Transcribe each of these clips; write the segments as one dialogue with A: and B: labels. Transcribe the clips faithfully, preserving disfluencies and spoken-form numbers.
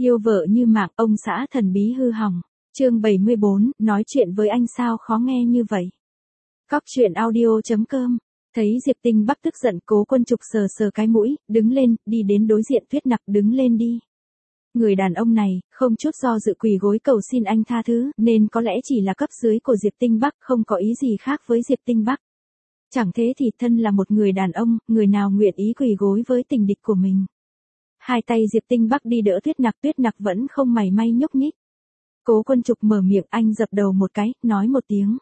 A: Yêu vợ như mạng, ông xã thần bí hư hỏng. Chương bảy mươi bốn, nói chuyện với anh sao khó nghe như vậy. Cóc truyện audio chấm com. Thấy Diệp Tinh Bắc tức giận, Cố Quân Trục sờ sờ cái mũi, đứng lên, đi đến đối diện Tuyết Nặc, đứng lên đi. Người đàn ông này, không chút do dự quỳ gối cầu xin anh tha thứ, nên có lẽ chỉ là cấp dưới của Diệp Tinh Bắc, không có ý gì khác với Diệp Tinh Bắc. Chẳng thế thì thân là một người đàn ông, người nào nguyện ý quỳ gối với tình địch của mình. Hai tay Diệp Tinh Bắc đi đỡ Tuyết Nặc, Tuyết Nặc vẫn không mảy may nhúc nhích. Cố Quân Trục mở miệng, anh dập đầu một cái, nói một tiếng.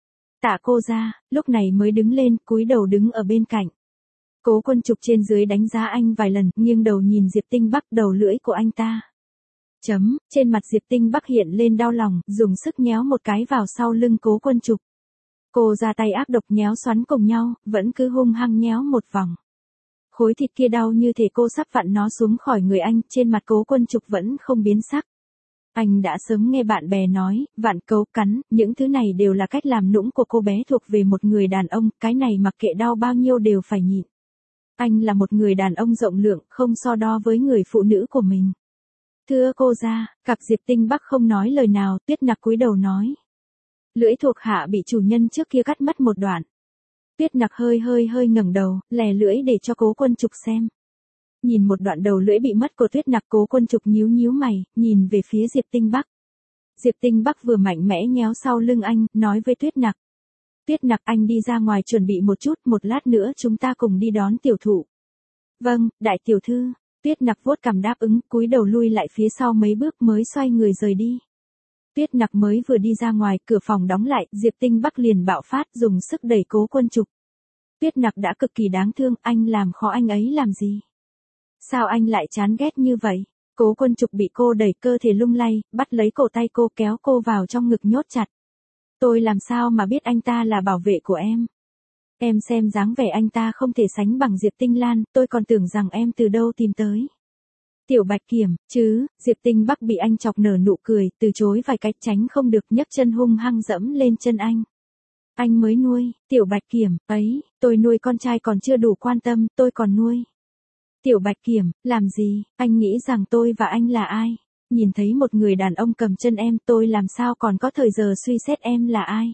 A: Tạ cô ra, lúc này mới đứng lên, cúi đầu đứng ở bên cạnh. Cố Quân Trục trên dưới đánh giá anh vài lần, nghiêng đầu nhìn Diệp Tinh Bắc, đầu lưỡi của anh ta. Chấm, trên mặt Diệp Tinh Bắc hiện lên đau lòng, dùng sức nhéo một cái vào sau lưng Cố Quân Trục. Cô ra tay ác độc nhéo xoắn cùng nhau, vẫn cứ hung hăng nhéo một vòng. Khối thịt kia đau như thể cô sắp vặn nó xuống khỏi người anh, trên mặt Cố Quân Trục vẫn không biến sắc. Anh đã sớm nghe bạn bè nói, vặn cấu cắn, những thứ này đều là cách làm nũng của cô bé thuộc về một người đàn ông, cái này mặc kệ đau bao nhiêu đều phải nhịn. Anh là một người đàn ông rộng lượng, không so đo với người phụ nữ của mình. Thưa cô ra, cặp Diệp Tinh Bắc không nói lời nào, Tuyết Nặc cúi đầu nói. Lưỡi thuộc hạ bị chủ nhân trước kia cắt mất một đoạn. Tuyết Nặc hơi hơi hơi ngẩng đầu, lè lưỡi để cho Cố Quân Trục xem. Nhìn một đoạn đầu lưỡi bị mất của Tuyết Nặc, Cố Quân Trục nhíu nhíu mày, nhìn về phía Diệp Tinh Bắc. Diệp Tinh Bắc vừa mạnh mẽ nhéo sau lưng anh, nói với Tuyết Nặc. Tuyết Nặc, anh đi ra ngoài chuẩn bị một chút, một lát nữa chúng ta cùng đi đón tiểu thụ. Vâng, đại tiểu thư. Tuyết Nặc vuốt cằm đáp ứng, cúi đầu lui lại phía sau mấy bước mới xoay người rời đi. Tuyết Nặc mới vừa đi ra ngoài, cửa phòng đóng lại, Diệp Tinh Bắc liền bạo phát, dùng sức đẩy Cố Quân Trục. Tuyết Nặc đã cực kỳ đáng thương, anh làm khó anh ấy làm gì? Sao anh lại chán ghét như vậy? Cố Quân Trục bị cô đẩy, cơ thể lung lay, bắt lấy cổ tay cô, kéo cô vào trong ngực nhốt chặt. Tôi làm sao mà biết anh ta là bảo vệ của em? Em xem dáng vẻ anh ta không thể sánh bằng Diệp Tinh Lan, tôi còn tưởng rằng em từ đâu tìm tới. Tiểu Bạch Kiểm, chứ, Diệp Tinh Bắc bị anh chọc nở nụ cười, từ chối vài cách tránh không được, nhấc chân hung hăng dẫm lên chân anh. Anh mới nuôi, Tiểu Bạch Kiểm, ấy, tôi nuôi con trai còn chưa đủ quan tâm, tôi còn nuôi. Tiểu Bạch Kiểm, làm gì, anh nghĩ rằng tôi và anh là ai? Nhìn thấy một người đàn ông cầm chân em, tôi làm sao còn có thời giờ suy xét em là ai?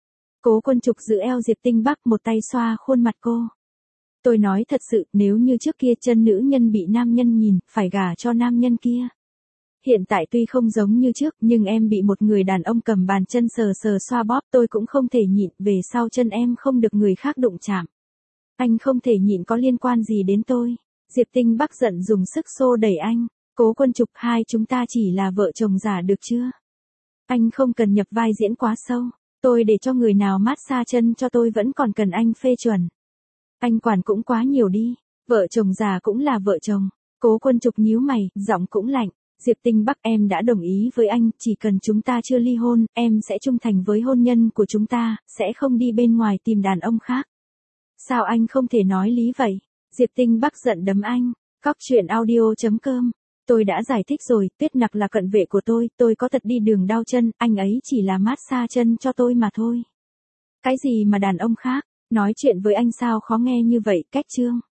A: Cố Quân Trục giữ eo Diệp Tinh Bắc, một tay xoa khuôn mặt cô. Tôi nói thật sự, nếu như trước kia chân nữ nhân bị nam nhân nhìn, phải gả cho nam nhân kia. Hiện tại tuy không giống như trước, nhưng em bị một người đàn ông cầm bàn chân sờ sờ xoa bóp, tôi cũng không thể nhịn, về sau chân em không được người khác đụng chạm. Anh không thể nhịn có liên quan gì đến tôi. Diệp Tinh Bắc giận dùng sức xô đẩy anh. Cố Quân Trục, hai chúng ta chỉ là vợ chồng giả được chưa? Anh không cần nhập vai diễn quá sâu. Tôi để cho người nào mát xa chân cho tôi vẫn còn cần anh phê chuẩn. Anh quản cũng quá nhiều đi. Vợ chồng già cũng là vợ chồng. Cố Quân Trục nhíu mày, giọng cũng lạnh. Diệp Tinh Bắc, em đã đồng ý với anh, chỉ cần chúng ta chưa ly hôn, em sẽ trung thành với hôn nhân của chúng ta, sẽ không đi bên ngoài tìm đàn ông khác. Sao anh không thể nói lý vậy? Diệp Tinh Bắc giận đấm anh. Cóc truyện audio chấm com. Tôi đã giải thích rồi, Tuyết Nặc là cận vệ của tôi, tôi có thật đi đường đau chân, anh ấy chỉ là mát xa chân cho tôi mà thôi. Cái gì mà đàn ông khác, nói chuyện với anh sao khó nghe như vậy, cách chương.